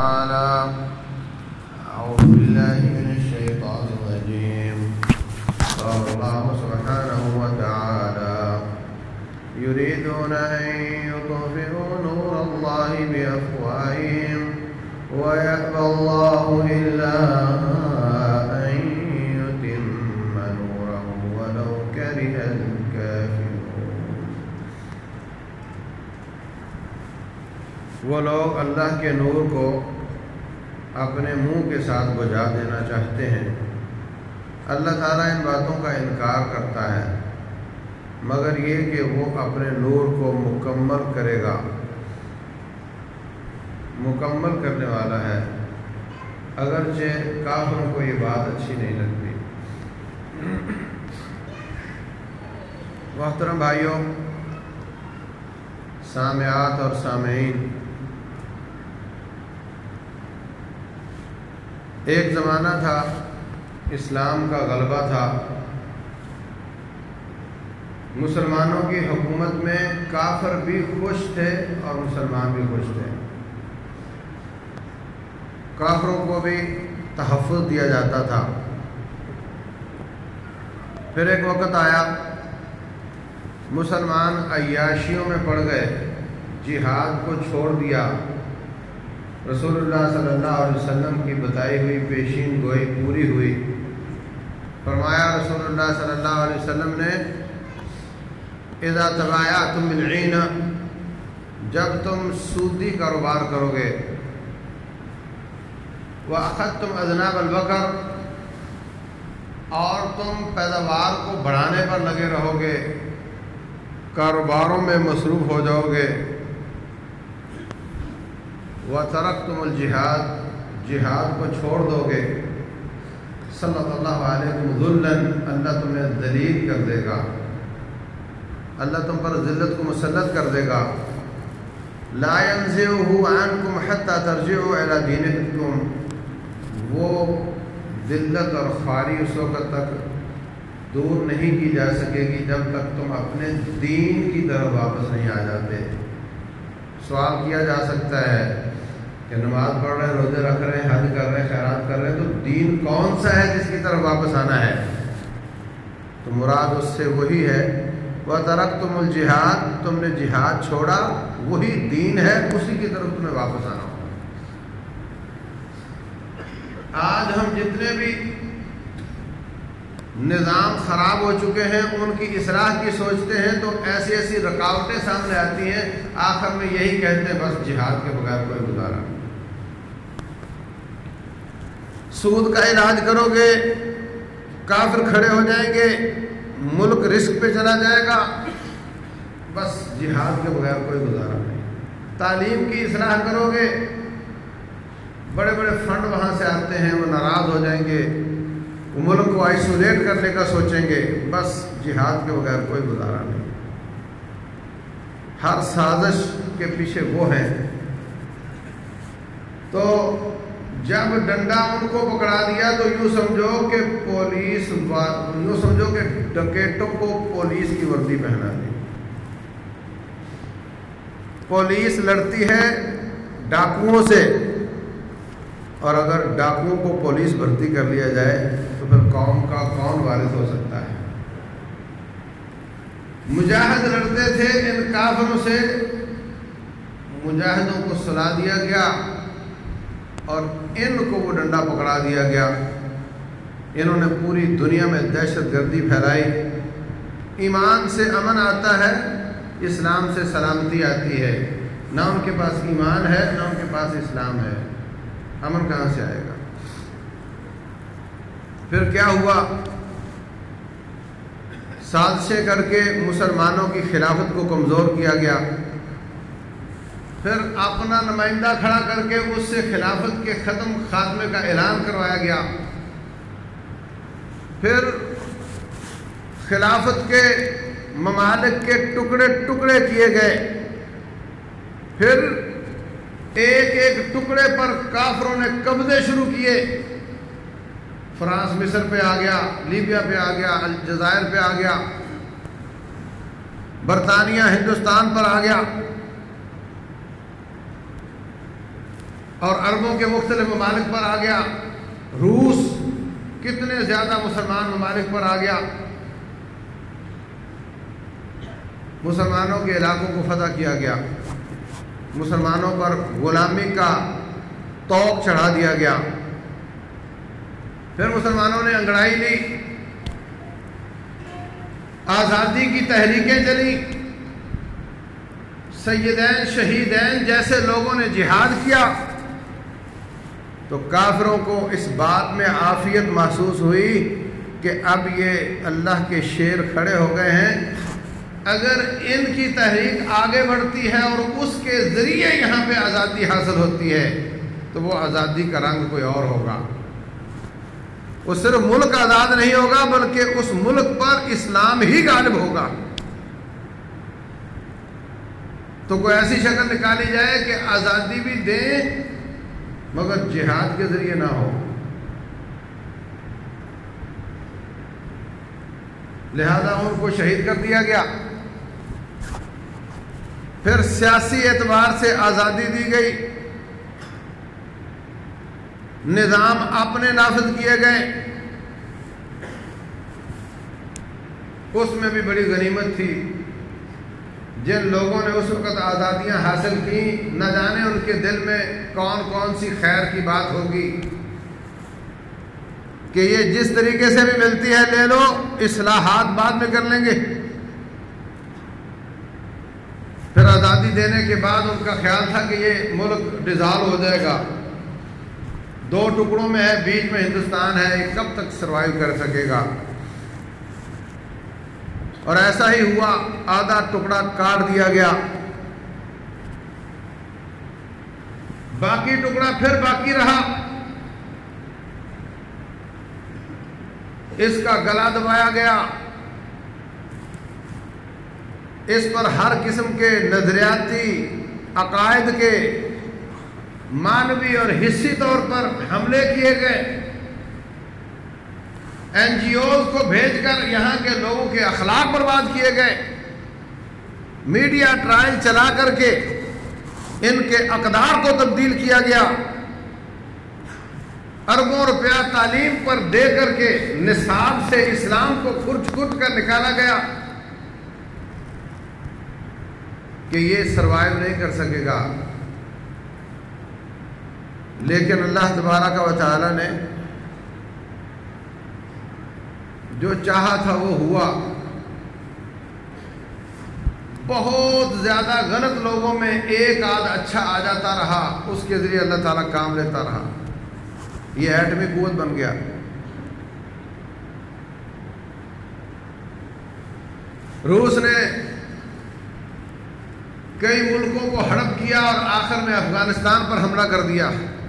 تعالى أعوذ بالله من الشيطان الرجيم. قال الله سبحانه وتعالى يريدون أن يطفئوا نور الله بأفواههم ويأبى الله إلا أن يتم نوره ولو كره الكافرون. وہ لوگ اللہ کے نور کو اپنے منہ کے ساتھ بجھا دینا چاہتے ہیں. اللہ تعالیٰ ان باتوں کا انکار کرتا ہے مگر یہ کہ وہ اپنے نور کو مکمل کرے گا، مکمل کرنے والا ہے، اگرچہ کافروں کو یہ بات اچھی نہیں لگتی. محترم بھائیوں، سامعات اور سامعین، ایک زمانہ تھا اسلام کا غلبہ تھا، مسلمانوں کی حکومت میں کافر بھی خوش تھے اور مسلمان بھی خوش تھے. کافروں کو بھی تحفظ دیا جاتا تھا. پھر ایک وقت آیا مسلمان عیاشیوں میں پڑ گئے، جہاد کو چھوڑ دیا. رسول اللہ صلی اللہ علیہ وسلم کی بتائی ہوئی پیشین گوئی پوری ہوئی. فرمایا رسول اللہ صلی اللہ علیہ وسلم نے، اذا تبایعتم بالعین، جب تم سودی کاروبار کرو گے، واخذتم اذناب البقر، اور تم پیداوار کو بڑھانے پر لگے رہو گے، کاروباروں میں مصروف ہو جاؤ گے، وَتَرَكْتُمُ الْجِهَادَ، جہاد کو چھوڑ دو گے، صلی اللہ علیکم ذُلًّا، اللہ تمہیں ذلیل کر دے گا، اللہ تم پر ذلت کو مسلط کر دے گا. لَا يَنزِعُهُ عَنْكُمْ حَتَّى تَرْجِعُوا إِلَى دِينِكُمْ، وہ ذلت اور خواری اس وقت تک دور نہیں کی جا سکے گی جب تک تم اپنے دین کی طرف واپس نہیں آ جاتے. سوال کیا جا سکتا ہے کہ نماز پڑھ رہے ہیں، روزے رکھ رہے ہیں، حج کر رہے ہیں، خیرات کر رہے ہیں، تو دین کون سا ہے جس کی طرف واپس آنا ہے؟ تو مراد اس سے وہی ہے، وَتَرَكْتُمُ الْجِهَادَ، تم نے جہاد چھوڑا، وہی دین ہے، اسی کی طرف تمہیں واپس آنا ہوگا. آج ہم جتنے بھی نظام خراب ہو چکے ہیں ان کی اصلاح کی سوچتے ہیں تو ایسی ایسی رکاوٹیں سامنے آتی ہیں، آخر میں یہی کہتے ہیں بس جہاد کے بغیر کوئی گزارا نہیں. سود کا علاج کرو گے، کافر کھڑے ہو جائیں گے، ملک رسک پہ چلا جائے گا، بس جہاد کے بغیر کوئی گزارا نہیں. تعلیم کی اصلاح کرو گے، بڑے بڑے فنڈ وہاں سے آتے ہیں، وہ ناراض ہو جائیں گے، وہ ملک کو آئسولیٹ کرنے کا سوچیں گے، بس جہاد کے بغیر کوئی گزارا نہیں. ہر سازش کے پیچھے وہ ہیں. تو جب ڈنڈا ان کو پکڑا دیا تو یوں سمجھو کہ ڈکیٹوں کو پولیس کی وردی پہنا دی. پولیس لڑتی ہے ڈاکوؤں سے، اور اگر ڈاکوؤں کو پولیس بھرتی کر لیا جائے تو پھر قوم کا کون وارث ہو سکتا ہے؟ مجاہد لڑتے تھے ان کافروں سے، مجاہدوں کو سلا دیا گیا اور ان کو وہ ڈنڈا پکڑا دیا گیا. انہوں نے پوری دنیا میں دہشت گردی پھیلائی. ایمان سے امن آتا ہے، اسلام سے سلامتی آتی ہے. نہ ان کے پاس ایمان ہے، نہ ان کے پاس اسلام ہے، امن کہاں سے آئے گا؟ پھر کیا ہوا؟ سازشیں کر کے مسلمانوں کی خلافت کو کمزور کیا گیا. پھر اپنا نمائندہ کھڑا کر کے اس سے خلافت کے خاتمے کا اعلان کروایا گیا. پھر خلافت کے ممالک کے ٹکڑے ٹکڑے کیے گئے. پھر ایک ایک ٹکڑے پر کافروں نے قبضے شروع کیے. فرانس مصر پہ آ گیا، لیبیا پہ آ گیا، الجزائر پہ آ گیا، برطانیہ ہندوستان پر آ گیا. اور عربوں کے مختلف ممالک پر آ گیا، روس کتنے زیادہ مسلمان ممالک پر آ گیا، مسلمانوں کے علاقوں کو فتح کیا گیا، مسلمانوں پر غلامی کا طوق چڑھا دیا گیا، پھر مسلمانوں نے انگڑائی لی، آزادی کی تحریکیں چلی، سیدین شہیدین جیسے لوگوں نے جہاد کیا، تو کافروں کو اس بات میں عافیت محسوس ہوئی کہ اب یہ اللہ کے شیر کھڑے ہو گئے ہیں، اگر ان کی تحریک آگے بڑھتی ہے اور اس کے ذریعے یہاں پہ آزادی حاصل ہوتی ہے تو وہ آزادی کا رنگ کوئی اور ہوگا، وہ صرف ملک آزاد نہیں ہوگا بلکہ اس ملک پر اسلام ہی غالب ہوگا۔ تو کوئی ایسی شکل نکالی جائے کہ آزادی بھی دیں مگر جہاد کے ذریعے نہ ہو، لہذا ان کو شہید کر دیا گیا۔ پھر سیاسی اعتبار سے آزادی دی گئی، نظام اپنے نافذ کیے گئے، اس میں بھی بڑی غنیمت تھی۔ جن لوگوں نے اس وقت آزادیاں حاصل کی، نہ جانے ان کے دل میں کون کون سی خیر کی بات ہوگی کہ یہ جس طریقے سے بھی ملتی ہے لے لو، اصلاحات بعد میں کر لیں گے۔ پھر آزادی دینے کے بعد ان کا خیال تھا کہ یہ ملک ڈیزالو ہو جائے گا، دو ٹکڑوں میں ہے، بیچ میں ہندوستان ہے، یہ کب تک سروائیو کر سکے گا؟ اور ایسا ہی ہوا، آدھا ٹکڑا کاٹ دیا گیا، باقی ٹکڑا پھر باقی رہا، اس کا گلا دبایا گیا، اس پر ہر قسم کے نظریاتی عقائد کے معنوی اور حصی طور پر حملے کیے گئے، این جی اوز کو بھیج کر یہاں کے لوگوں کے اخلاق برباد کیے گئے، میڈیا ٹرائل چلا کر کے ان کے اقدار کو تبدیل کیا گیا، اربوں روپیہ تعلیم پر دے کر کے نصاب سے اسلام کو کھرچ کھرچ کر نکالا گیا کہ یہ سروائیو نہیں کر سکے گا۔ لیکن اللہ تبارک و تعالی نے جو چاہا تھا وہ ہوا۔ بہت زیادہ غلط لوگوں میں ایک آدھ اچھا آ جاتا رہا، اس کے ذریعے اللہ تعالیٰ کام لیتا رہا، یہ ایٹمی قوت بن گیا۔ روس نے کئی ملکوں کو ہڑپ کیا اور آخر میں افغانستان پر حملہ کر دیا۔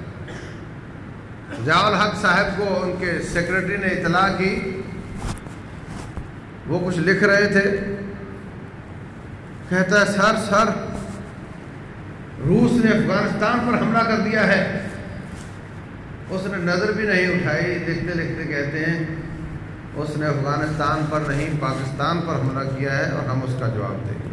ضیاء الحق صاحب کو ان کے سیکرٹری نے اطلاع کی، وہ کچھ لکھ رہے تھے، کہتا ہے سر روس نے افغانستان پر حملہ کر دیا ہے۔ اس نے نظر بھی نہیں اٹھائی، لکھتے لکھتے کہتے ہیں اس نے افغانستان پر نہیں پاکستان پر حملہ کیا ہے اور ہم اس کا جواب دیں گے۔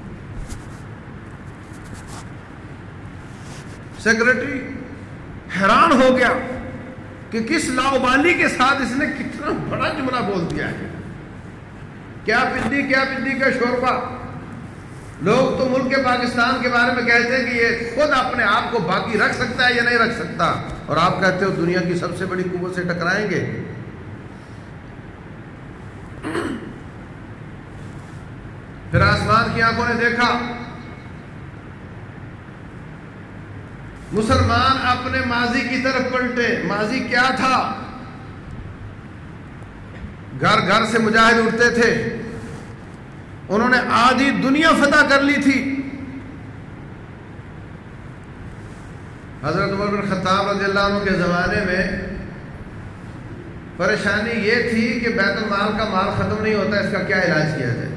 سیکرٹری حیران ہو گیا کہ کس لاؤبالی کے ساتھ اس نے کتنا بڑا جملہ بول دیا ہے، کیا پنڈی کا شوربہ۔ لوگ تو ملک پاکستان کے بارے میں کہتے ہیں کہ یہ خود اپنے آپ کو باقی رکھ سکتا ہے یا نہیں رکھ سکتا، اور آپ کہتے ہو دنیا کی سب سے بڑی قوت سے ٹکرائیں گے۔ پھر آسمان کی آنکھوں نے دیکھا، مسلمان اپنے ماضی کی طرف پلٹے۔ ماضی کیا تھا؟ گھر گھر سے مجاہد اٹھتے تھے، انہوں نے آدھی دنیا فتح کر لی تھی۔ حضرت عمر بن خطاب رضی اللہ عنہ کے زمانے میں پریشانی یہ تھی کہ بیت المال کا مال ختم نہیں ہوتا، اس کا کیا علاج کیا جائے؟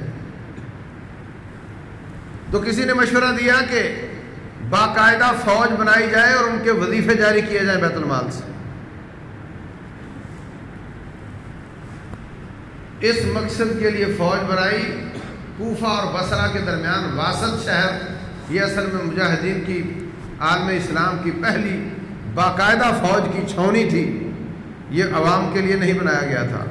تو کسی نے مشورہ دیا کہ باقاعدہ فوج بنائی جائے اور ان کے وظیفے جاری کیے جائیں بیت المال سے۔ اس مقصد کے لیے فوج بنائی۔ کوفہ اور بصرہ کے درمیان واسط شہر، یہ اصل میں مجاہدین کی عالم اسلام کی پہلی باقاعدہ فوج کی چھاونی تھی، یہ عوام کے لیے نہیں بنایا گیا تھا۔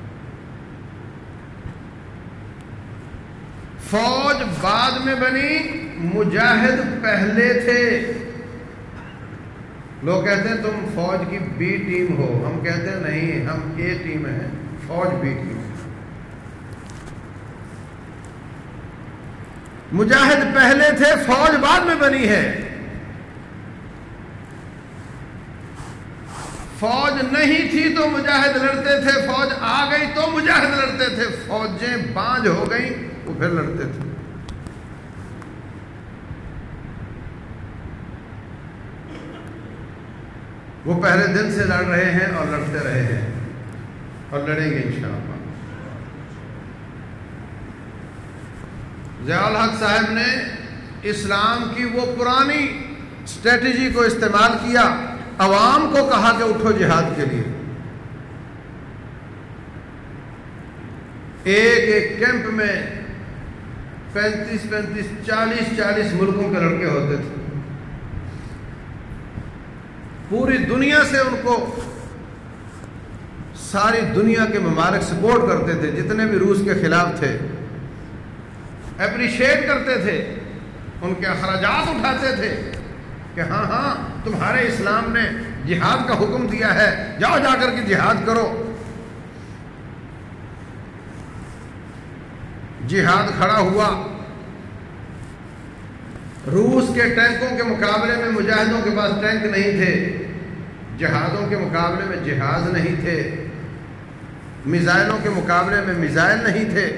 فوج بعد میں بنی، مجاہد پہلے تھے۔ لوگ کہتے ہیں تم فوج کی بی ٹیم ہو، ہم کہتے ہیں نہیں، ہم اے ٹیم ہیں، فوج بی ٹیم۔ مجاہد پہلے تھے، فوج بعد میں بنی ہے۔ فوج نہیں تھی تو مجاہد لڑتے تھے، فوج آ گئی تو مجاہد لڑتے تھے، فوجیں بانجھ ہو گئیں وہ پھر لڑتے تھے۔ وہ پہلے دن سے لڑ رہے ہیں اور لڑتے رہے ہیں اور لڑیں گے انشاءاللہ۔ ضیاء الحق صاحب نے اسلام کی وہ پرانی اسٹریٹجی کو استعمال کیا، عوام کو کہا کہ اٹھو جہاد کے لیے۔ ایک کیمپ میں 35 40 ملکوں کے لڑکے ہوتے تھے، پوری دنیا سے ان کو ساری دنیا کے ممالک سپورٹ کرتے تھے، جتنے بھی روس کے خلاف تھے اپریشیٹ کرتے تھے، ان کے اخراجات اٹھاتے تھے کہ ہاں ہاں تمہارے اسلام نے جہاد کا حکم دیا ہے، جاؤ جا کر کے جہاد کرو۔ جہاد کھڑا ہوا، روس کے ٹینکوں کے مقابلے میں مجاہدوں کے پاس ٹینک نہیں تھے، جہادوں کے مقابلے میں جہاز نہیں تھے، میزائلوں کے مقابلے میں میزائل نہیں تھے،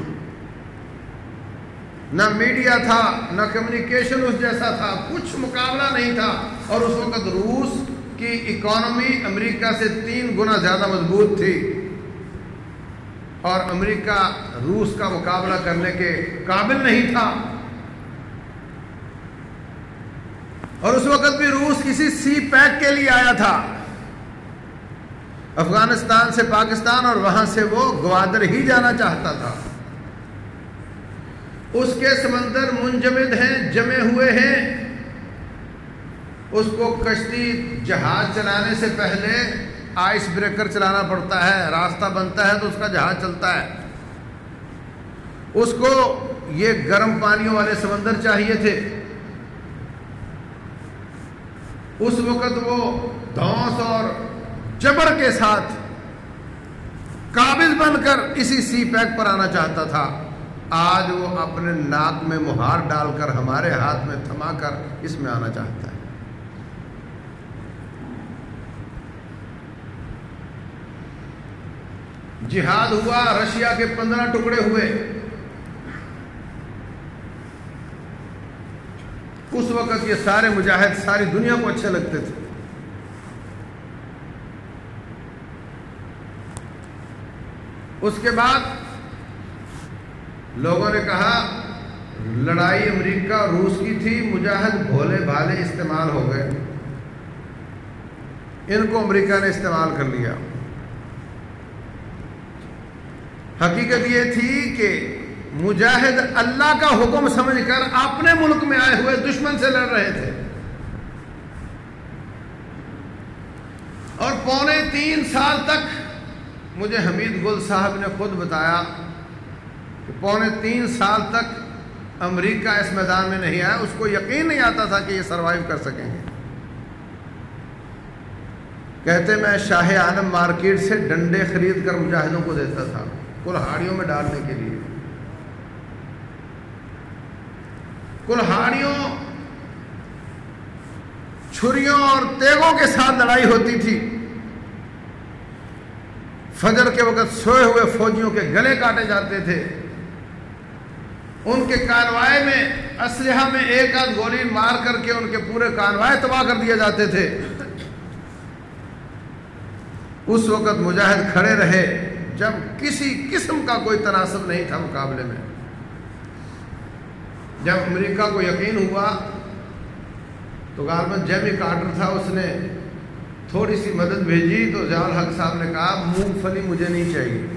نہ میڈیا تھا، نہ کمیونیکیشن اس جیسا تھا، کچھ مقابلہ نہیں تھا۔ اور اس وقت روس کی اکانومی امریکہ سے 3 گنا زیادہ مضبوط تھی، اور امریکہ روس کا مقابلہ کرنے کے قابل نہیں تھا۔ اور اس وقت بھی روس کسی سی پیک کے لیے آیا تھا، افغانستان سے پاکستان، اور وہاں سے وہ گوادر ہی جانا چاہتا تھا۔ اس کے سمندر منجمد ہیں، جمے ہوئے ہیں، اس کو کشتی جہاز چلانے سے پہلے آئس بریکر چلانا پڑتا ہے، راستہ بنتا ہے تو اس کا جہاز چلتا ہے۔ اس کو یہ گرم پانیوں والے سمندر چاہیے تھے۔ اس وقت وہ دھوس اور جبر کے ساتھ قابض بن کر اسی سی پیک پر آنا چاہتا تھا۔ آج وہ اپنے ناک میں مہار ڈال کر ہمارے ہاتھ میں تھما کر اس میں آنا چاہتا ہے۔ جہاد ہوا، رشیا کے 15 ٹکڑے ہوئے۔ اس وقت یہ سارے مجاہد ساری دنیا کو اچھے لگتے تھے۔ اس کے بعد لوگوں نے کہا لڑائی امریکہ اور روس کی تھی، مجاہد بھولے بھالے استعمال ہو گئے، ان کو امریکہ نے استعمال کر لیا۔ حقیقت یہ تھی کہ مجاہد اللہ کا حکم سمجھ کر اپنے ملک میں آئے ہوئے دشمن سے لڑ رہے تھے، اور 3.25 سال تک مجھے حمید گل صاحب نے خود بتایا کہ 3.25 سال تک امریکہ اس میدان میں نہیں آیا، اس کو یقین نہیں آتا تھا کہ یہ سروائیو کر سکیں گے۔ کہتے میں شاہ عالم مارکیٹ سے ڈنڈے خرید کر مجاہدوں کو دیتا تھا کلہاڑیوں میں ڈالنے کے لیے۔ کلہاڑیوں، چھریوں اور تیغوں کے ساتھ لڑائی ہوتی تھی۔ فجر کے وقت سوئے ہوئے فوجیوں کے گلے کاٹے جاتے تھے، ان کے کانوائے میں اسلحہ میں ایک آدھ گولی مار کر کے ان کے پورے کانوائے تباہ کر دیے جاتے تھے۔ اس وقت مجاہد کھڑے رہے جب کسی قسم کا کوئی تناسب نہیں تھا مقابلے میں۔ جب امریکہ کو یقین ہوا تو غالباً جیمی کارٹر تھا، اس نے تھوڑی سی مدد بھیجی تو ضیاء الحق صاحب نے کہا مونگ پھلی مجھے نہیں چاہیے،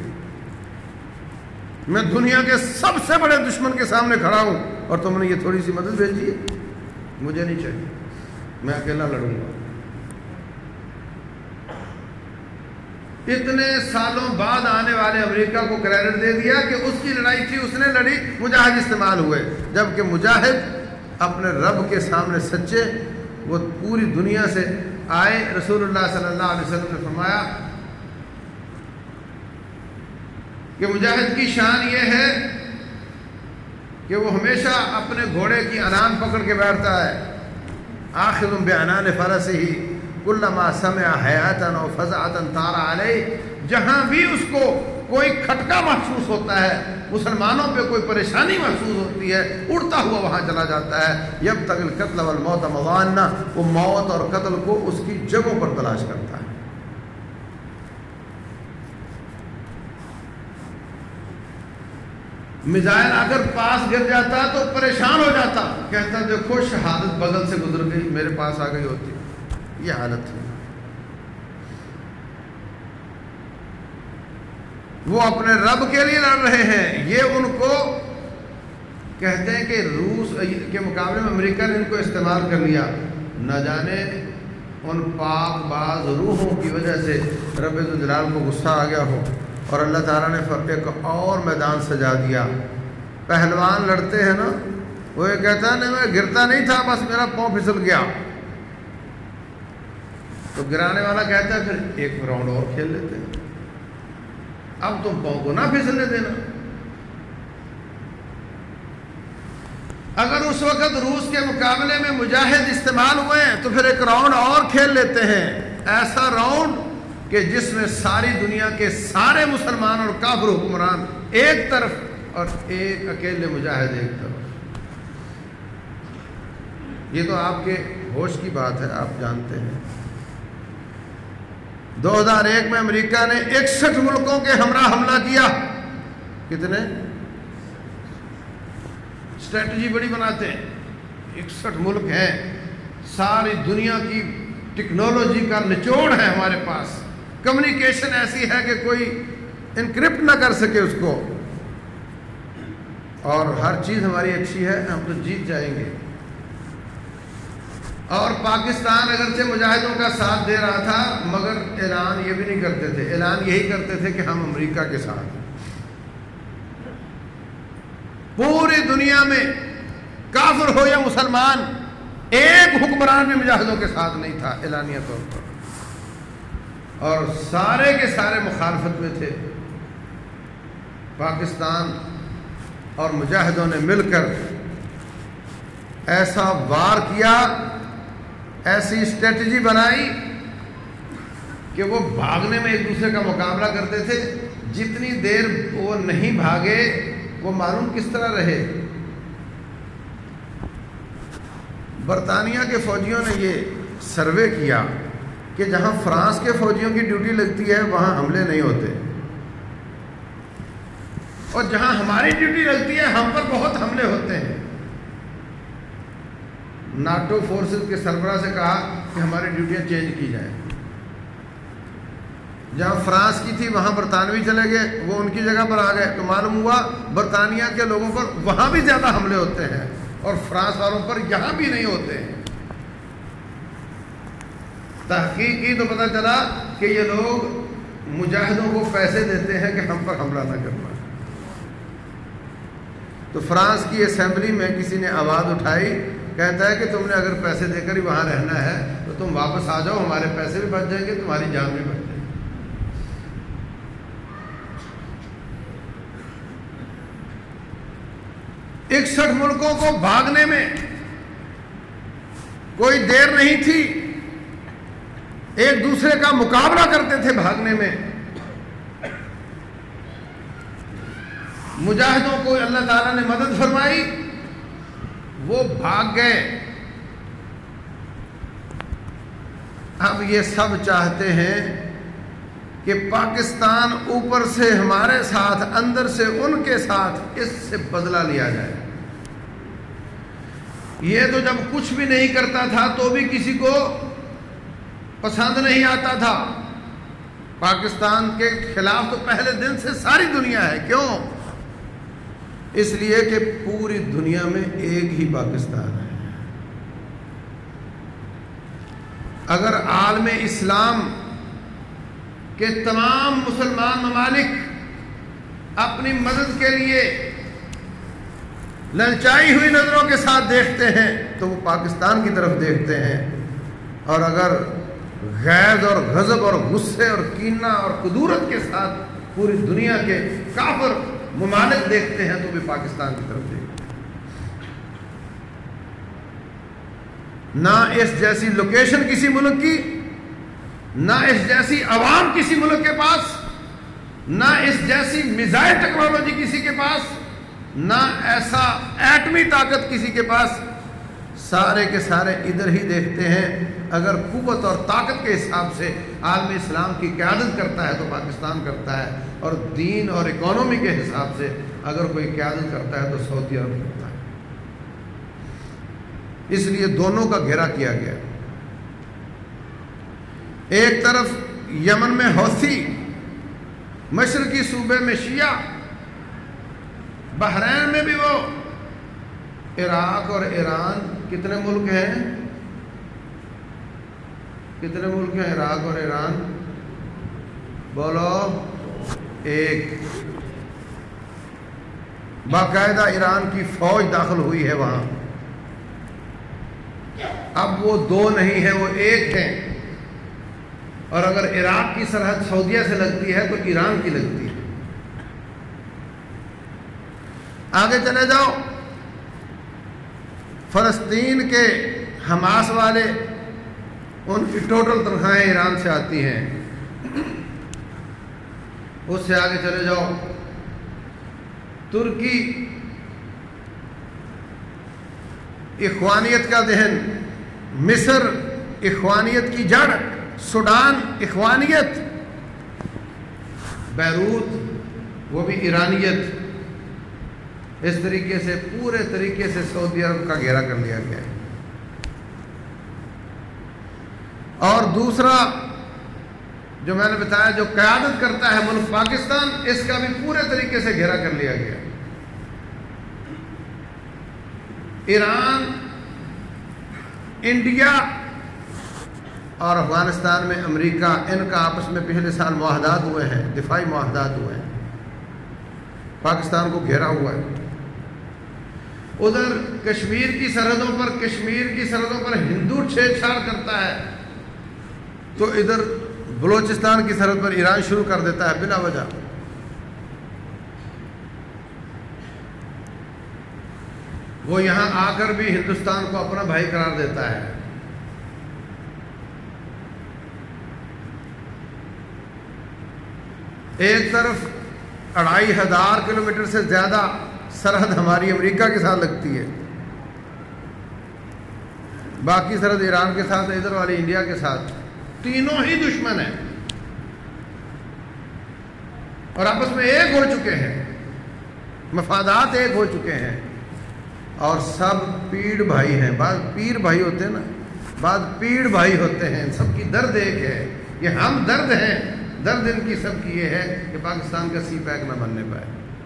میں دنیا کے سب سے بڑے دشمن کے سامنے کھڑا ہوں اور تم نے یہ تھوڑی سی مدد بھیجی ہے، مجھے نہیں چاہیے، میں اکیلا لڑوں گا۔ اتنے سالوں بعد آنے والے امریکہ کو کریڈٹ دے دیا کہ اس کی لڑائی تھی، اس نے لڑی، مجاہد استعمال ہوئے، جبکہ مجاہد اپنے رب کے سامنے سچے، وہ پوری دنیا سے آئے۔ رسول اللہ صلی اللہ علیہ وسلم نے فرمایا کہ مجاہد کی شان یہ ہے کہ وہ ہمیشہ اپنے گھوڑے کی انان پکڑ کے بیٹھتا ہے، آخذ بعنان فرسہ کلما سمع حیاتا و فزعتا طار علیہ، جہاں بھی اس کو کوئی کھٹکا محسوس ہوتا ہے، مسلمانوں پہ کوئی پریشانی محسوس ہوتی ہے، اڑتا ہوا وہاں چلا جاتا ہے۔ یبتغی القتل والموت مضانہ، وہ موت اور قتل کو اس کی جگہوں پر تلاش کرتا ہے۔ میزائل اگر پاس گر جاتا تو پریشان ہو جاتا، کہتا دیکھو شہادت بغل سے گزر گئی، میرے پاس آ گئی ہوتی۔ یہ حالت تھی۔ وہ اپنے رب کے لیے لڑ رہے ہیں۔ یہ ان کو کہتے ہیں کہ روس کے مقابلے میں امریکہ نے ان کو استعمال کر لیا، نہ جانے ان پاک باز روحوں کی وجہ سے رب ذوالجلال کو غصہ آ گیا ہو، اور اللہ تعالیٰ نے ایک اور میدان سجا دیا۔ پہلوان لڑتے ہیں نا، وہ یہ کہتا ہے نہیں میں گرتا نہیں تھا، بس میرا پاؤں پھسل گیا، تو گرانے والا کہتا ہے پھر ایک راؤنڈ اور کھیل لیتے ہیں، اب تم پاؤں کو نہ پھسلنے دینا۔ اگر اس وقت روس کے مقابلے میں مجاہد استعمال ہوئے ہیں تو پھر ایک راؤنڈ اور کھیل لیتے ہیں، ایسا راؤنڈ کہ جس میں ساری دنیا کے سارے مسلمان اور کافر حکمران ایک طرف اور ایک اکیلے مجاہد ایک طرف۔ یہ تو آپ کے ہوش کی بات ہے، آپ جانتے ہیں۔ 2001 میں امریکہ نے 61 ملکوں کے ہمراہ حملہ کیا۔ کتنے؟ اسٹریٹجی بڑی بناتے ہیں، 61 ملک ہیں، ساری دنیا کی ٹیکنالوجی کا نچوڑ ہے ہمارے پاس، کمیونیکیشن ایسی ہے کہ کوئی انکرپٹ نہ کر سکے اس کو، اور ہر چیز ہماری اچھی ہے، ہم تو جیت جائیں گے۔ اور پاکستان اگرچہ مجاہدوں کا ساتھ دے رہا تھا، مگر اعلان یہ بھی نہیں کرتے تھے، اعلان یہی کرتے تھے کہ ہم امریکہ کے ساتھ ہیں۔ پوری دنیا میں کافر ہو یا مسلمان، ایک حکمران بھی مجاہدوں کے ساتھ نہیں تھا اعلانیہ طور پر، اور سارے کے سارے مخالفت میں تھے۔ پاکستان اور مجاہدوں نے مل کر ایسا وار کیا، ایسی اسٹریٹجی بنائی کہ وہ بھاگنے میں ایک دوسرے کا مقابلہ کرتے تھے۔ جتنی دیر وہ نہیں بھاگے وہ معلوم کس طرح رہے۔ برطانیہ کے فوجیوں نے یہ سروے کیا کہ جہاں فرانس کے فوجیوں کی ڈیوٹی لگتی ہے وہاں حملے نہیں ہوتے، اور جہاں ہماری ڈیوٹی لگتی ہے ہم پر بہت حملے ہوتے ہیں۔ ناٹو فورسز کے سربراہ سے کہا کہ ہماری ڈیوٹیاں چینج کی جائیں۔ جہاں فرانس کی تھی وہاں برطانوی چلے گئے، وہ ان کی جگہ پر آ گئے، تو معلوم ہوا برطانیہ کے لوگوں پر وہاں بھی زیادہ حملے ہوتے ہیں اور فرانس والوں پر یہاں بھی نہیں ہوتے ہیں۔ تحقیق کی تو پتہ چلا کہ یہ لوگ مجاہدوں کو پیسے دیتے ہیں کہ ہم پر حملہ نہ کرنا۔ تو فرانس کی اسمبلی میں کسی نے آواز اٹھائی، کہتا ہے کہ تم نے اگر پیسے دے کر ہی وہاں رہنا ہے تو تم واپس آ جاؤ، ہمارے پیسے بھی بچ جائیں گے، تمہاری جان بھی بچ جائے گی۔ 61 ملکوں کو بھاگنے میں کوئی دیر نہیں تھی، ایک دوسرے کا مقابلہ کرتے تھے بھاگنے میں۔ مجاہدوں کو اللہ تعالیٰ نے مدد فرمائی، وہ بھاگ گئے۔ اب یہ سب چاہتے ہیں کہ پاکستان اوپر سے ہمارے ساتھ، اندر سے ان کے ساتھ، اس سے بدلہ لیا جائے۔ یہ تو جب کچھ بھی نہیں کرتا تھا تو بھی کسی کو پسند نہیں آتا تھا۔ پاکستان کے خلاف تو پہلے دن سے ساری دنیا ہے۔ کیوں؟ اس لیے کہ پوری دنیا میں ایک ہی پاکستان ہے۔ اگر عالم اسلام کہ تمام مسلمان ممالک اپنی مدد کے لیے للچائی ہوئی نظروں کے ساتھ دیکھتے ہیں تو وہ پاکستان کی طرف دیکھتے ہیں، اور اگر غیظ اور غضب اور غصے اور کینہ اور کدورت کے ساتھ پوری دنیا کے کافر ممالک دیکھتے ہیں تو بھی پاکستان کی طرف دیکھتے ہیں۔ نہ اس جیسی لوکیشن کسی ملک کی، نہ اس جیسی عوام کسی ملک کے پاس، نہ اس جیسی میزائل ٹیکنالوجی کسی کے پاس، نہ ایسا ایٹمی طاقت کسی کے پاس۔ سارے کے سارے ادھر ہی دیکھتے ہیں۔ اگر قوت اور طاقت کے حساب سے عالم اسلام کی قیادت کرتا ہے تو پاکستان کرتا ہے، اور دین اور اکانومی کے حساب سے اگر کوئی قیادت کرتا ہے تو سعودی عرب کرتا ہے۔ اس لیے دونوں کا گھیرا کیا گیا۔ ایک طرف یمن میں حوثی، مشرقی صوبے میں شیعہ، بحرین میں بھی وہ، عراق اور ایران، کتنے ملک ہیں؟ کتنے ملک ہیں عراق اور ایران؟ بولو، ایک۔ باقاعدہ ایران کی فوج داخل ہوئی ہے وہاں۔ اب وہ دو نہیں ہے، وہ ایک ہیں، اور اگر عراق کی سرحد سعودیہ سے لگتی ہے تو ایران کی لگتی ہے۔ آگے چلے جاؤ، فلسطین کے حماس والے، ان کی ٹوٹل تنخواہیں ایران سے آتی ہیں۔ اس سے آگے چلے جاؤ، ترکی اخوانیت کا ذہن، مصر اخوانیت کی جڑ، سوڈان اخوانیت، بیروت وہ بھی ایرانیت۔ اس طریقے سے پورے طریقے سے سعودی عرب کا گھیرا کر لیا گیا ہے۔ اور دوسرا جو میں نے بتایا، جو قیادت کرتا ہے ملک پاکستان، اس کا بھی پورے طریقے سے گھیرا کر لیا گیا۔ ایران، انڈیا اور افغانستان میں امریکہ، ان کا آپس میں پچھلے سال معاہدات ہوئے ہیں، دفاعی معاہدات ہوئے ہیں، پاکستان کو گھیرا ہوا ہے۔ ادھر کشمیر کی سرحدوں پر ہندو چھیڑ چھاڑ کرتا ہے تو ادھر بلوچستان کی سرحد پر ایران شروع کر دیتا ہے بلا وجہ۔ وہ یہاں آ کر بھی ہندوستان کو اپنا بھائی قرار دیتا ہے۔ ایک طرف 2500 کلومیٹر سے زیادہ سرحد ہماری امریکہ کے ساتھ لگتی ہے، باقی سرحد ایران کے ساتھ، ادھر والی انڈیا کے ساتھ، تینوں ہی دشمن ہیں اور آپس میں ایک ہو چکے ہیں، مفادات ایک ہو چکے ہیں، اور سب پیڑ بھائی ہیں۔ بعض پیر بھائی ہوتے ہیں نا، بعض پیڑ بھائی ہوتے ہیں، سب کی درد ایک ہے، یہ ہم درد ہیں۔ درد ان کی سب کی یہ ہے کہ پاکستان کا سی پیک نہ بننے پائے۔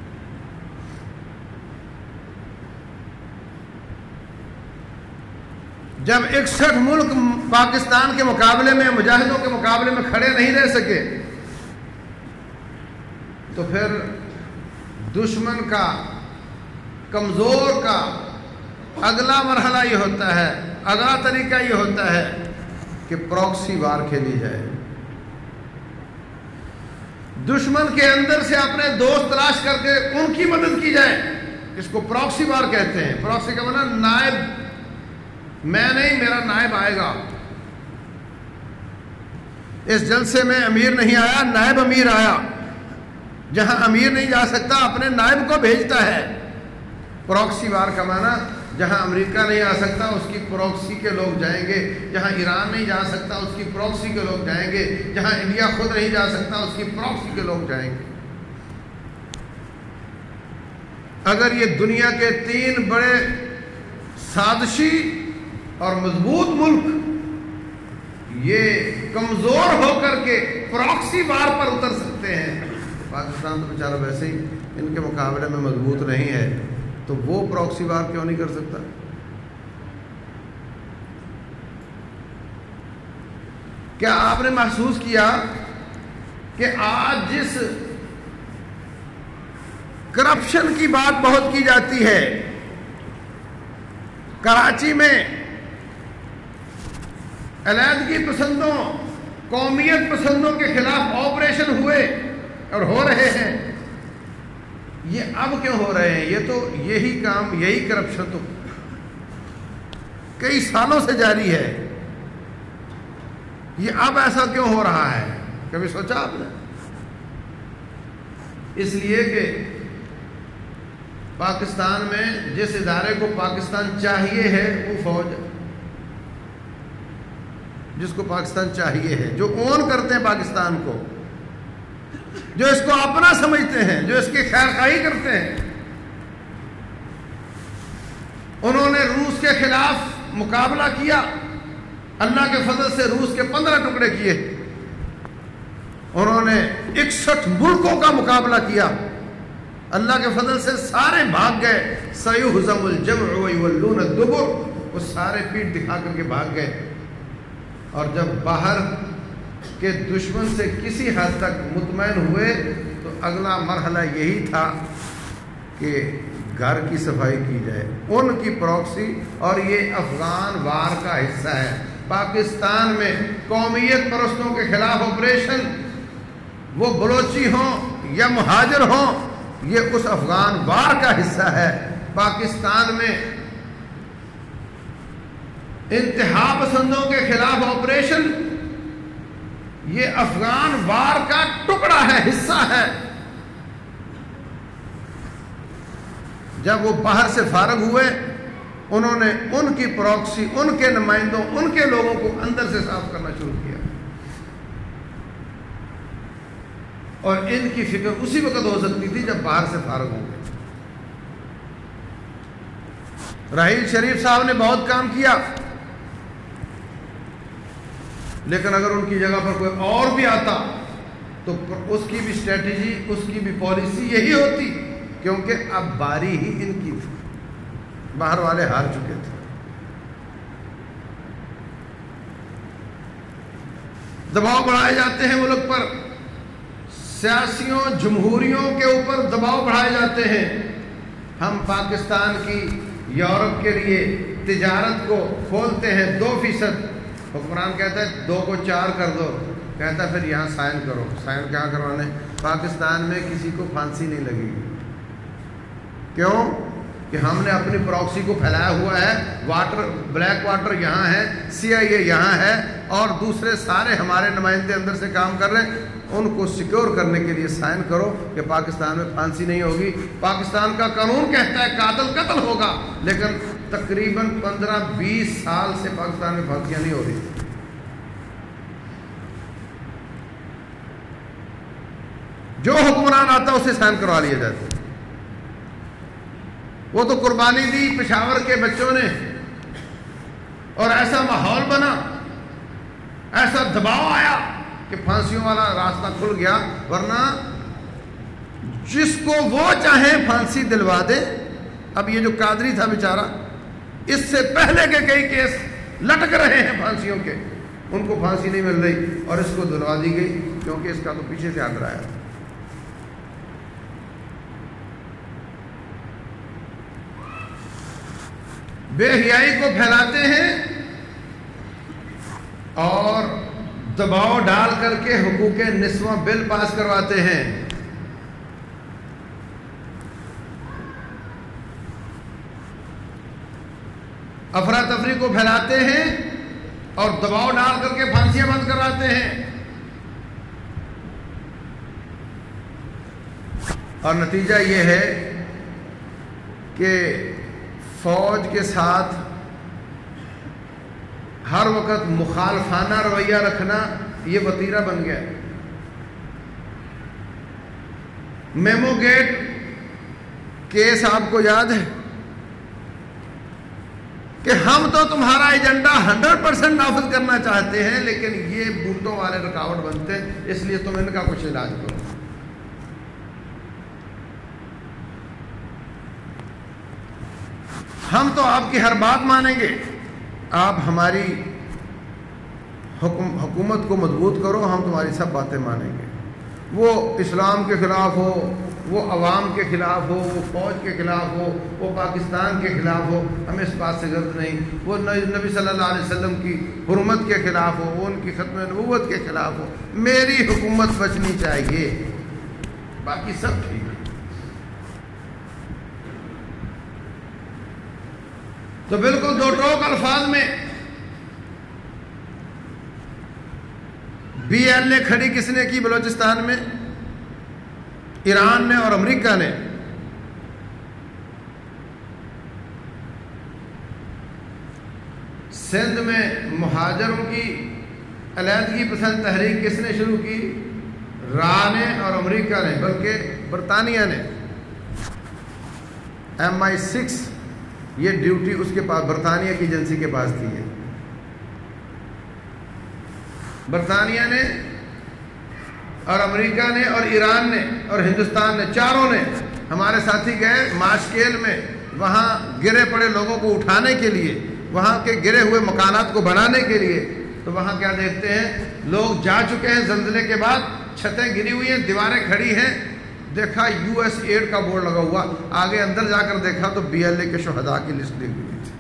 جب 61 ملک پاکستان کے مقابلے میں، مجاہدوں کے مقابلے میں کھڑے نہیں رہ سکے تو پھر دشمن کا، کمزور کا اگلا مرحلہ یہ ہوتا ہے، اگلا طریقہ یہ ہوتا ہے کہ پراکسی وار کھیلی جائے۔ دشمن کے اندر سے اپنے دوست تلاش کر کے ان کی مدد کی جائے، اس کو پراکسی وار کہتے ہیں۔ پراکسی کا مطلب نائب، میں نہیں، میرا نائب آئے گا۔ اس جلسے میں امیر نہیں آیا، نائب امیر آیا۔ جہاں امیر نہیں جا سکتا اپنے نائب کو بھیجتا ہے۔ پراکسی وار کا معنی جہاں امریکہ نہیں آ سکتا اس کی پراکسی کے لوگ جائیں گے، جہاں ایران نہیں جا سکتا اس کی پراکسی کے لوگ جائیں گے، جہاں انڈیا خود نہیں جا سکتا اس کی پراکسی کے لوگ جائیں گے۔ اگر یہ دنیا کے 3 بڑے سازشی اور مضبوط ملک یہ کمزور ہو کر کے پراکسی وار پر اتر سکتے ہیں، پاکستان تو بیچارہ ویسے ہی ان کے مقابلے میں مضبوط نہیں ہے، تو وہ پراکسی وار کیوں نہیں کر سکتا؟ کیا آپ نے محسوس کیا کہ آج جس کرپشن کی بات بہت کی جاتی ہے، کراچی میں علیحدگی پسندوں، قومیت پسندوں کے خلاف آپریشن ہوئے اور ہو رہے ہیں، یہ اب کیوں ہو رہے ہیں؟ یہ تو یہی کام، یہی کرپشن تو کئی سالوں سے جاری ہے، یہ اب ایسا کیوں ہو رہا ہے؟ کبھی سوچا آپ نے؟ اس لیے کہ پاکستان میں جس ادارے کو پاکستان چاہیے ہے وہ فوج ہے، جس کو پاکستان چاہیے ہے، جو اون کرتے ہیں پاکستان کو، جو اس کو اپنا سمجھتے ہیں، جو اس کی خیر خواہی کرتے ہیں، انہوں نے روس کے خلاف مقابلہ کیا، اللہ کے فضل سے روس کے 15 ٹکڑے کیے، انہوں نے 61 ملکوں کا مقابلہ کیا، اللہ کے فضل سے سارے بھاگ گئے، سَيُهْزَمُ الْجَمْعُ وَيُوَلُّونَ الدُّبُرَ، وہ سارے پیٹ دکھا کر کے بھاگ گئے، اور جب باہر کے دشمن سے کسی حد تک مطمئن ہوئے تو اگلا مرحلہ یہی تھا کہ گھر کی صفائی کی جائے، ان کی پروکسی، اور یہ افغان وار کا حصہ ہے۔ پاکستان میں قومیت پرستوں کے خلاف آپریشن، وہ بلوچی ہوں یا مہاجر ہوں، یہ اس افغان وار کا حصہ ہے۔ پاکستان میں انتہا پسندوں کے خلاف آپریشن، یہ افغان وار کا ٹکڑا ہے، حصہ ہے۔ جب وہ باہر سے فارغ ہوئے، انہوں نے ان کی پروکسی، ان کے نمائندوں، ان کے لوگوں کو اندر سے صاف کرنا شروع کیا، اور ان کی فکر اسی وقت ہو سکتی تھی جب باہر سے فارغ ہوں گے۔ راحیل شریف صاحب نے بہت کام کیا، لیکن اگر ان کی جگہ پر کوئی اور بھی آتا تو اس کی بھی اسٹریٹجی، اس کی بھی پالیسی یہی ہوتی، کیونکہ اب باری ہی ان کی تھی، باہر والے ہار چکے تھے۔ دباؤ بڑھائے جاتے ہیں ملک پر، سیاسیوں، جمہوریوں کے اوپر دباؤ بڑھائے جاتے ہیں۔ ہم پاکستان کی یورپ کے لیے تجارت کو کھولتے ہیں 2%، حکمران کہتا ہے 2 کو 4 کر دو، کہتا ہے پھر یہاں سائن کرو۔ سائن کیا کروانے؟ پاکستان میں کسی کو پھانسی نہیں لگے گی، کیوں کہ ہم نے اپنی پراکسی کو پھیلایا ہوا ہے، واٹر، بلیک واٹر یہاں ہے، CIA یہاں ہے، اور دوسرے سارے ہمارے نمائندے اندر سے کام کر رہے ہیں، ان کو سیکیور کرنے کے لیے سائن کرو کہ پاکستان میں پھانسی نہیں ہوگی۔ پاکستان کا قانون کہتا ہے قاتل قتل ہوگا، لیکن تقریباً 15-20 سال سے پاکستان میں پھانسیاں نہیں ہو رہی۔ جو حکمران آتا اسے سائن کروا لیا جاتا۔ وہ تو قربانی دی پشاور کے بچوں نے، اور ایسا ماحول بنا، ایسا دباؤ آیا کہ پھانسیوں والا راستہ کھل گیا، ورنہ جس کو وہ چاہیں پھانسی دلوا دے۔ اب یہ جو قادری تھا بیچارہ، اس سے پہلے کے کئی کیس لٹک رہے ہیں پھانسیوں کے، ان کو پھانسی نہیں مل رہی، اور اس کو دلوا دی گئی کیونکہ اس کا تو پیچھے سے آ رہا ہے۔ بے حیائی کو پھیلاتے ہیں اور دباؤ ڈال کر کے حقوق نسواں بل پاس کرواتے ہیں۔ افراتفری کو پھیلاتے ہیں اور دباؤ ڈال کر کے پھانسیاں بند کرواتے ہیں، اور نتیجہ یہ ہے کہ فوج کے ساتھ ہر وقت مخالفانہ رویہ رکھنا یہ وتیرہ بن گیا۔ میمو گیٹ کیس آپ کو یاد ہے کہ ہم تو تمہارا ایجنڈا 100% نافذ کرنا چاہتے ہیں، لیکن یہ بوٹوں والے رکاوٹ بنتے ہیں، اس لیے تم ان کا کچھ علاج کرو۔ ہم تو آپ کی ہر بات مانیں گے، آپ ہماری حکومت کو مضبوط کرو، ہم تمہاری سب باتیں مانیں گے۔ وہ اسلام کے خلاف ہو، وہ عوام کے خلاف ہو، وہ فوج کے خلاف ہو، وہ پاکستان کے خلاف ہو، ہمیں اس بات سے غرض نہیں، وہ نبی صلی اللہ علیہ وسلم کی حرمت کے خلاف ہو، وہ ان کی ختم نبوت کے خلاف ہو، میری حکومت بچنی چاہیے، باقی سب ٹھیک ہے۔ تو بالکل دو ٹوک الفاظ میں بی ایل اے کھڑی کس نے کی بلوچستان میں؟ ایران نے اور امریکہ نے۔ سندھ میں مہاجروں کی علیحدگی پسند تحریک کس نے شروع کی؟ را نے اور امریکہ نے، بلکہ برطانیہ نے۔ MI6 یہ ڈیوٹی اس کے پاس، برطانیہ کی ایجنسی کے پاس تھی ہے۔ برطانیہ نے اور امریکہ نے اور ایران نے اور ہندوستان نے، چاروں نے، ہمارے ساتھی گئے ماشکیل میں، وہاں گرے پڑے لوگوں کو اٹھانے کے لیے، وہاں کے گرے ہوئے مکانات کو بنانے کے لیے۔ تو وہاں کیا دیکھتے ہیں، لوگ جا چکے ہیں زلزلے کے بعد، چھتیں گری ہوئی ہیں، دیواریں کھڑی ہیں، دیکھا USAID کا بورڈ لگا ہوا، آگے اندر جا کر دیکھا تو BLA کے شہداء کی لسٹ لکھی ہوئی تھی۔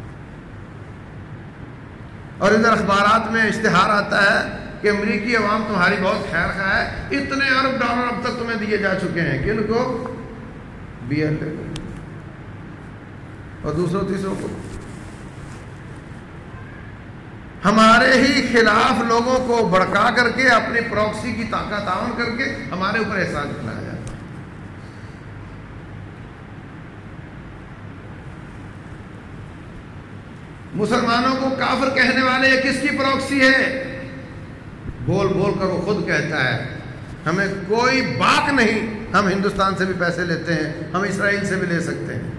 اور ادھر اخبارات میں اشتہار آتا ہے کہ امریکی عوام تمہاری بہت خیر خواہ ہے، اتنے ارب ڈالر اب تک تمہیں دیے جا چکے ہیں، کن کو؟ BLA کو اور دوسروں تیسروں کو۔ ہمارے ہی خلاف لوگوں کو بھڑکا کر کے، اپنی پراکسی کی طاقت تعاون کر کے ہمارے اوپر احسان جتلایا جاتا ہے۔ مسلمانوں کو کافر کہنے والے یہ کس کی پراکسی ہے؟ بول بول کر وہ خود کہتا ہے ہمیں کوئی باک نہیں، ہم ہندوستان سے بھی پیسے لیتے ہیں، ہم اسرائیل سے بھی لے سکتے ہیں۔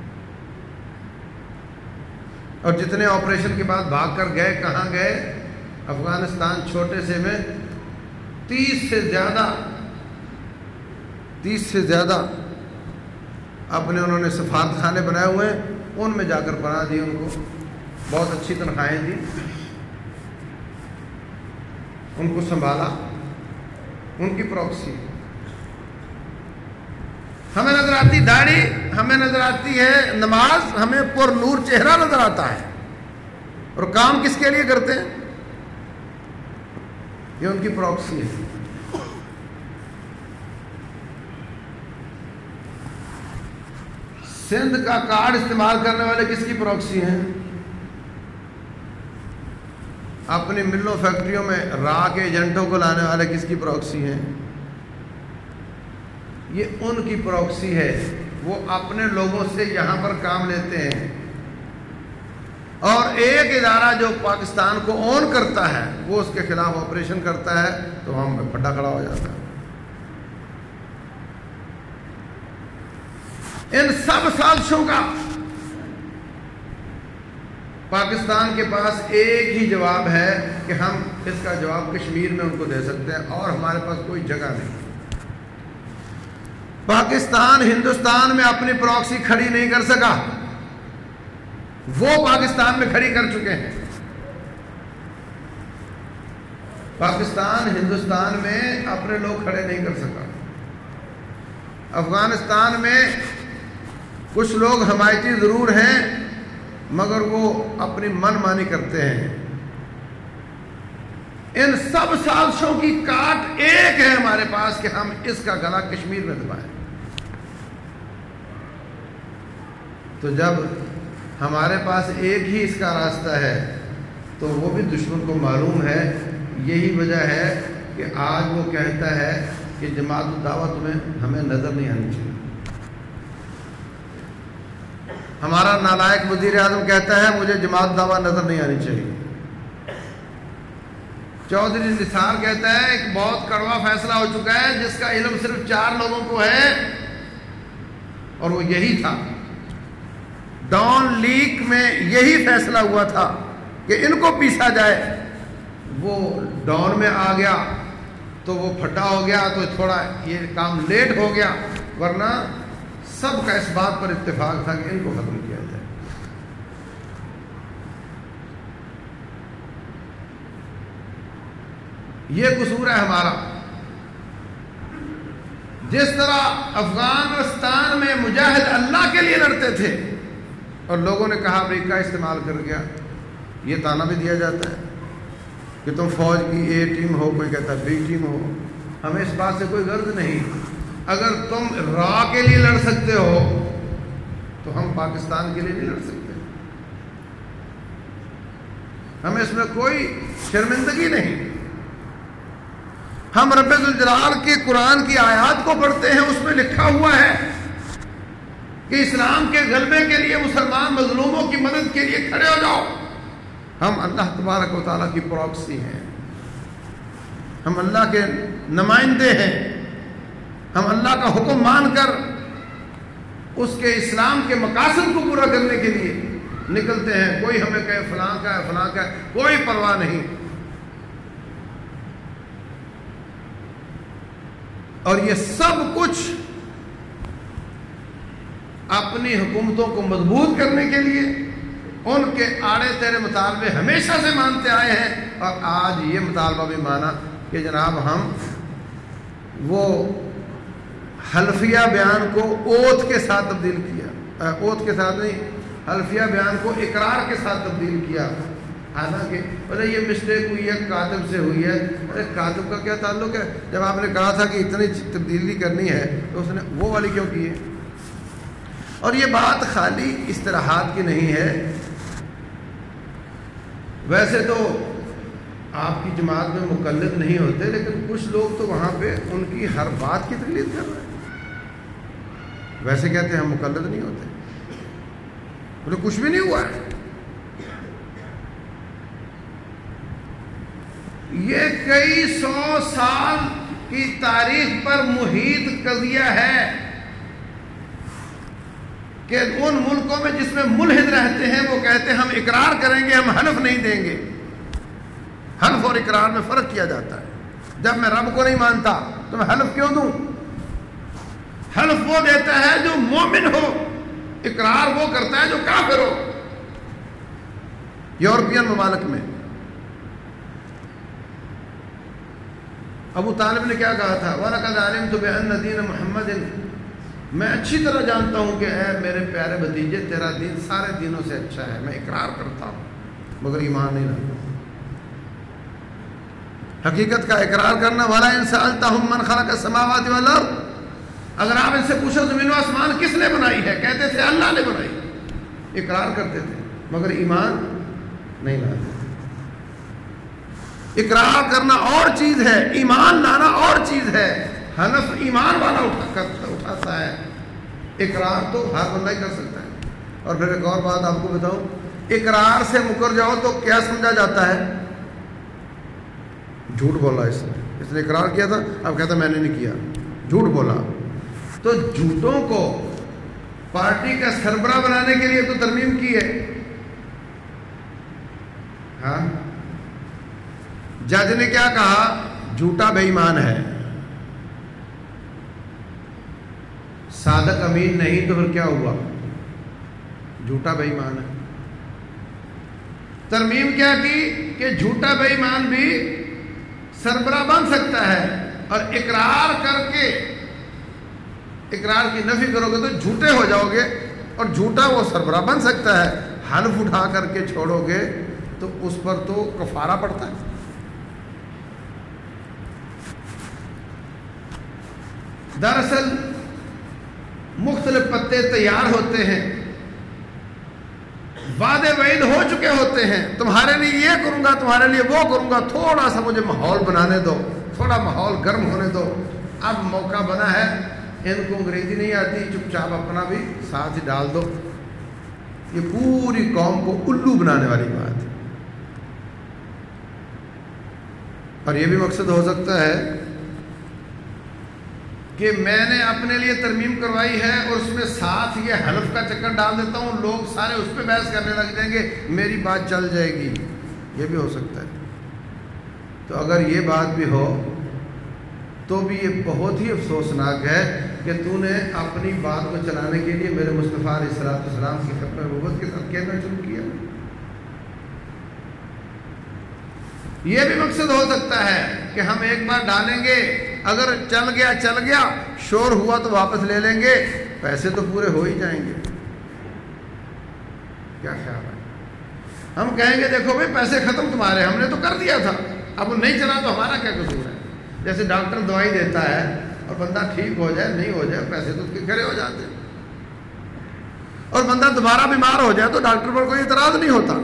اور جتنے آپریشن کے بعد بھاگ کر گئے، کہاں گئے؟ افغانستان چھوٹے سے میں 30 سے زیادہ اپنے انہوں نے سفارت خانے بنائے ہوئے ہیں، ان میں جا کر پناہ دی، ان کو بہت اچھی تنخواہیں دی، ان کو سنبھالا، ان کی پراکسی۔ ہمیں نظر آتی داڑھی، ہمیں نظر آتی ہے نماز، ہمیں پر نور چہرہ نظر آتا ہے، اور کام کس کے لیے کرتے ہیں؟ یہ ان کی پراکسی ہے۔ سندھ کا کارڈ استعمال کرنے والے کس کی پراکسی ہیں؟ اپنی ملوں فیکٹریوں میں راہ کے ایجنٹوں کو لانے والے کس کی پراکسی ہیں؟ یہ ان کی پراکسی ہے، وہ اپنے لوگوں سے یہاں پر کام لیتے ہیں، اور ایک ادارہ جو پاکستان کو اون کرتا ہے وہ اس کے خلاف آپریشن کرتا ہے تو ہم پھڈا کھڑا ہو جاتا ہے۔ ان سب سازشوں کا پاکستان کے پاس ایک ہی جواب ہے کہ ہم اس کا جواب کشمیر میں ان کو دے سکتے ہیں، اور ہمارے پاس کوئی جگہ نہیں۔ پاکستان ہندوستان میں اپنی پراکسی کھڑی نہیں کر سکا، وہ پاکستان میں کھڑی کر چکے ہیں۔ پاکستان ہندوستان میں اپنے لوگ کھڑے نہیں کر سکا۔ افغانستان میں کچھ لوگ حمایتی ضرور ہیں، مگر وہ اپنی من مانی کرتے ہیں۔ ان سب سازشوں کی کاٹ ایک ہے ہمارے پاس کہ ہم اس کا گلا کشمیر میں دبائیں۔ تو جب ہمارے پاس ایک ہی اس کا راستہ ہے تو وہ بھی دشمن کو معلوم ہے۔ یہی وجہ ہے کہ آج وہ کہتا ہے کہ جماعت الدعوت میں ہمیں نظر نہیں آنی چاہیے۔ ہمارا نالائق وزیر اعظم کہتا ہے مجھے جماعت دعویٰ نظر نہیں آنی چاہیے۔ چودھری نثار کہتا ہے ایک بہت کڑوا فیصلہ ہو چکا ہے جس کا علم صرف 4 لوگوں کو ہے، اور وہ یہی تھا۔ ڈان لیک میں یہی فیصلہ ہوا تھا کہ ان کو پیسا جائے۔ وہ ڈان میں آ گیا تو وہ پھٹا ہو گیا، تو تھوڑا یہ کام لیٹ ہو گیا، ورنہ سب کا اس بات پر اتفاق تھا کہ ان کو ختم کیا جائے۔ یہ قصور ہے ہمارا جس طرح افغانستان میں مجاہد اللہ کے لیے لڑتے تھے اور لوگوں نے کہا امریکہ استعمال کر گیا، یہ تانا بھی دیا جاتا ہے کہ تم فوج کی اے ٹیم ہو، کوئی کہتا ہے بی ٹیم ہو. ہمیں اس بات سے کوئی غرض نہیں. اگر تم را کے لیے لڑ سکتے ہو تو ہم پاکستان کے لیے نہیں لڑ سکتے. ہمیں اس میں کوئی شرمندگی نہیں. ہم رب ذوالجلال کے قرآن کی آیات کو پڑھتے ہیں، اس میں لکھا ہوا ہے کہ اسلام کے غلبے کے لیے مسلمان مظلوموں کی مدد کے لیے کھڑے ہو جاؤ. ہم اللہ تبارک و تعالیٰ کی پراکسی ہیں، ہم اللہ کے نمائندے ہیں. ہم اللہ کا حکم مان کر اس کے اسلام کے مقاصد کو پورا کرنے کے لیے نکلتے ہیں. کوئی ہمیں کہے فلاں کا ہے فلاں کا ہے، کوئی پرواہ نہیں. اور یہ سب کچھ اپنی حکومتوں کو مضبوط کرنے کے لیے ان کے آڑے تیرے مطالبے ہمیشہ سے مانتے آئے ہیں. اور آج یہ مطالبہ بھی مانا کہ جناب ہم وہ حلفیہ بیان کو اوتھ کے ساتھ تبدیل کیا، اوتھ کے ساتھ نہیں، حلفیہ بیان کو اقرار کے ساتھ تبدیل کیا. حالانکہ بولے یہ مسٹیک ہوئی ہے، کاتب سے ہوئی ہے. ارے کاتب کا کیا تعلق ہے؟ جب آپ نے کہا تھا کہ اتنی تبدیلی کرنی ہے تو اس نے وہ والی کیوں کی ہے؟ اور یہ بات خالی اصطلاحات کی نہیں ہے. ویسے تو آپ کی جماعت میں مقلد نہیں ہوتے، لیکن کچھ لوگ تو وہاں پہ ان کی ہر بات کی تقلید کر رہے ہیں. ویسے کہتے ہیں ہم مقلد نہیں ہوتے، بولے کچھ بھی نہیں ہوا ہے. یہ کئی سو سال کی تاریخ پر محیط قضیہ ہے کہ ان ملکوں میں جس میں ملحد رہتے ہیں وہ کہتے ہیں ہم اقرار کریں گے، ہم حلف نہیں دیں گے. حلف اور اقرار میں فرق کیا جاتا ہے. جب میں رب کو نہیں مانتا تو میں حلف کیوں دوں؟ حلف وہ دیتا ہے جو مومن ہو، اقرار وہ کرتا ہے جو کافر ہو. یورپین ممالک میں ابو طالب نے کیا کہا تھا؟ وَلَقَدْ عَلِمْتُ بِأَنَّ دِينَ مُحَمَّدٍ، میں اچھی طرح جانتا ہوں کہ اے میرے پیارے بھتیجے تیرا دین سارے دینوں سے اچھا ہے. میں اقرار کرتا ہوں مگر ایمان نہیں لاتا. حقیقت کا اقرار کرنا. وَلَا إِن سَأَلْتَهُم مَّنْ خَلَقَ السَّمَاوَاتِ وَالْأَرْضَ، اگر آپ ان سے پوچھو زمین و آسمان کس نے بنائی ہے، کہتے تھے اللہ نے بنائی. اقرار کرتے تھے مگر ایمان نہیں لاتے. اقرار کرنا اور چیز ہے، ایمان لانا اور چیز ہے. حلف ایمان والا اٹھاتا ہے، اقرار تو ہر بندہ ہی کر سکتا ہے. اور پھر ایک اور بات آپ کو بتاؤں، اقرار سے مکر جاؤ تو کیا سمجھا جاتا ہے؟ جھوٹ بولا. اس نے اقرار کیا تھا، اب کہتا میں نے نہیں کیا، جھوٹ بولا. تو جھوٹوں کو پارٹی کا سربراہ بنانے کے لیے تو ترمیم کی ہے. ہاں، جج نے کیا کہا؟ جھوٹا بے ایمان ہے. صادق امین نہیں تو پھر کیا ہوا؟ جھوٹا بے ایمان ہے. ترمیم کیا کی کہ جھوٹا بے ایمان بھی سربراہ بن سکتا ہے. اور اقرار کر کے اقرار کی نفی کرو گے تو جھوٹے ہو جاؤ گے، اور جھوٹا وہ سربراہ بن سکتا ہے. حلف اٹھا کر کے چھوڑو گے تو اس پر تو کفارہ پڑتا ہے. دراصل مختلف پتے تیار ہوتے ہیں، وعدے وعید ہو چکے ہوتے ہیں، تمہارے لیے یہ کروں گا، تمہارے لیے وہ کروں گا، تھوڑا سا مجھے ماحول بنانے دو، تھوڑا ماحول گرم ہونے دو. اب موقع بنا ہے، ان کو انگریزی نہیں آتی، چپ چاپ اپنا بھی ساتھ ہی ڈال دو. یہ پوری قوم کو الو بنانے والی بات ہے. اور یہ بھی مقصد ہو سکتا ہے کہ میں نے اپنے لیے ترمیم کروائی ہے اور اس میں ساتھ یہ حلف کا چکر ڈال دیتا ہوں، لوگ سارے اس پہ بحث کرنے لگ جائیں گے، میری بات چل جائے گی. یہ بھی ہو سکتا ہے. تو اگر یہ بات بھی ہو تو بھی یہ بہت ہی افسوسناک ہے کہ تو نے اپنی بات کو چلانے کے لیے میرے مصطفیٰ علیہ السلام کی ختم نبوت کے ساتھ کہنا شروع کیا. یہ بھی مقصد ہو سکتا ہے کہ ہم ایک بار ڈالیں گے، اگر چل گیا شور ہوا تو واپس لے لیں گے، پیسے تو پورے ہو ہی جائیں گے. کیا خیال ہے؟ ہم کہیں گے دیکھو بھائی پیسے ختم تمہارے، ہم نے تو کر دیا تھا، اب وہ نہیں چلا تو ہمارا کیا قصور ہے؟ جیسے ڈاکٹر دوائی دیتا ہے اور بندہ ٹھیک ہو جائے نہیں ہو جائے، پیسے تو اس کے کھڑے ہو جاتے ہیں، اور بندہ دوبارہ بیمار ہو جائے تو ڈاکٹر پر کوئی اعتراض نہیں ہوتا.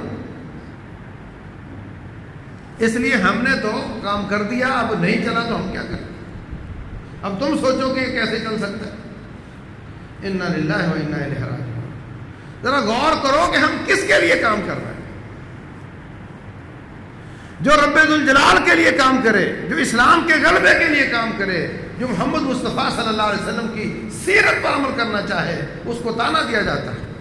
اس لیے ہم نے تو کام کر دیا، اب نہیں چلا تو ہم کیا کریں؟ اب تم سوچو کہ یہ کیسے چل سکتا ہے. انا للہ و انا الیہ راجعون. ذرا غور کرو کہ ہم کس کے لیے کام کر رہے ہیں. جو رب ذوالجلال کے لیے کام کرے، جو اسلام کے غلبے کے لیے کام کرے، جو محمد مصطفیٰ صلی اللہ علیہ وسلم کی سیرت پر عمل کرنا چاہے، اس کو طعنہ دیا جاتا ہے.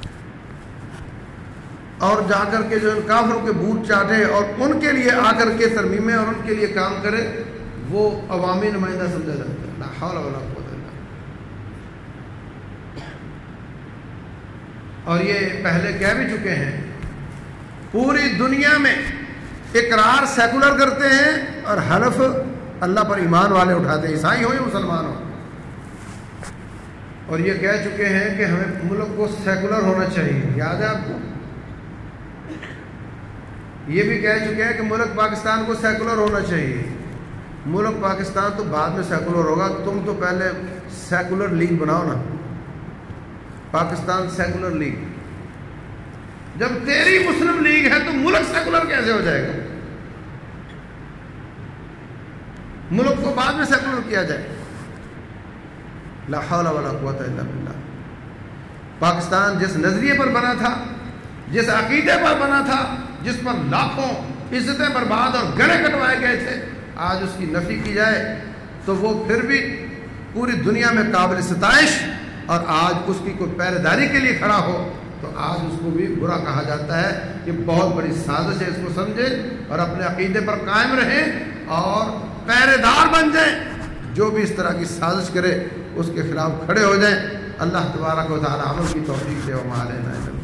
اور جا کر کے جو ان کافروں کے بوٹ چاٹے اور ان کے لیے آ کر کے ترمیمیں اور ان کے لیے کام کرے، وہ عوامی نمائندہ سمجھا جاتا ہے. لا حول ولا قوت الا باللہ. اور یہ پہلے کہہ بھی چکے ہیں، پوری دنیا میں اقرار سیکولر کرتے ہیں اور حلف اللہ پر ایمان والے اٹھاتے ہیں، عیسائی ہو یا مسلمان ہو. اور یہ کہہ چکے ہیں کہ ہمیں ملک کو سیکولر ہونا چاہیے. یاد ہے آپ کو؟ یہ بھی کہہ چکے ہیں کہ ملک پاکستان کو سیکولر ہونا چاہیے. ملک پاکستان تو بعد میں سیکولر ہوگا، تم تو پہلے سیکولر لیگ بناؤ نا، پاکستان سیکولر لیگ. جب تیری مسلم لیگ ہے تو ملک سیکولر کیسے ہو جائے گا؟ ملک کو بعد میں سیکولر کیا جائے. لا حول ولا قوت الا باللہ. پاکستان جس نظریے پر بنا تھا، جس عقیدے پر بنا تھا، جس پر لاکھوں عزتیں برباد اور گلے کٹوائے گئے تھے، آج اس کی نفی کی جائے تو وہ پھر بھی پوری دنیا میں قابل ستائش، اور آج اس کی کوئی پہرے داری کے لیے کھڑا ہو تو آج اس کو بھی برا کہا جاتا ہے. یہ بہت بڑی سازش ہے، اس کو سمجھے اور اپنے عقیدے پر قائم رہیں اور پہرے دار بن جائیں. جو بھی اس طرح کی سازش کرے اس کے خلاف کھڑے ہو جائیں. اللہ تبارک و تعالی عمل کی توفیق دے. وما علینا الا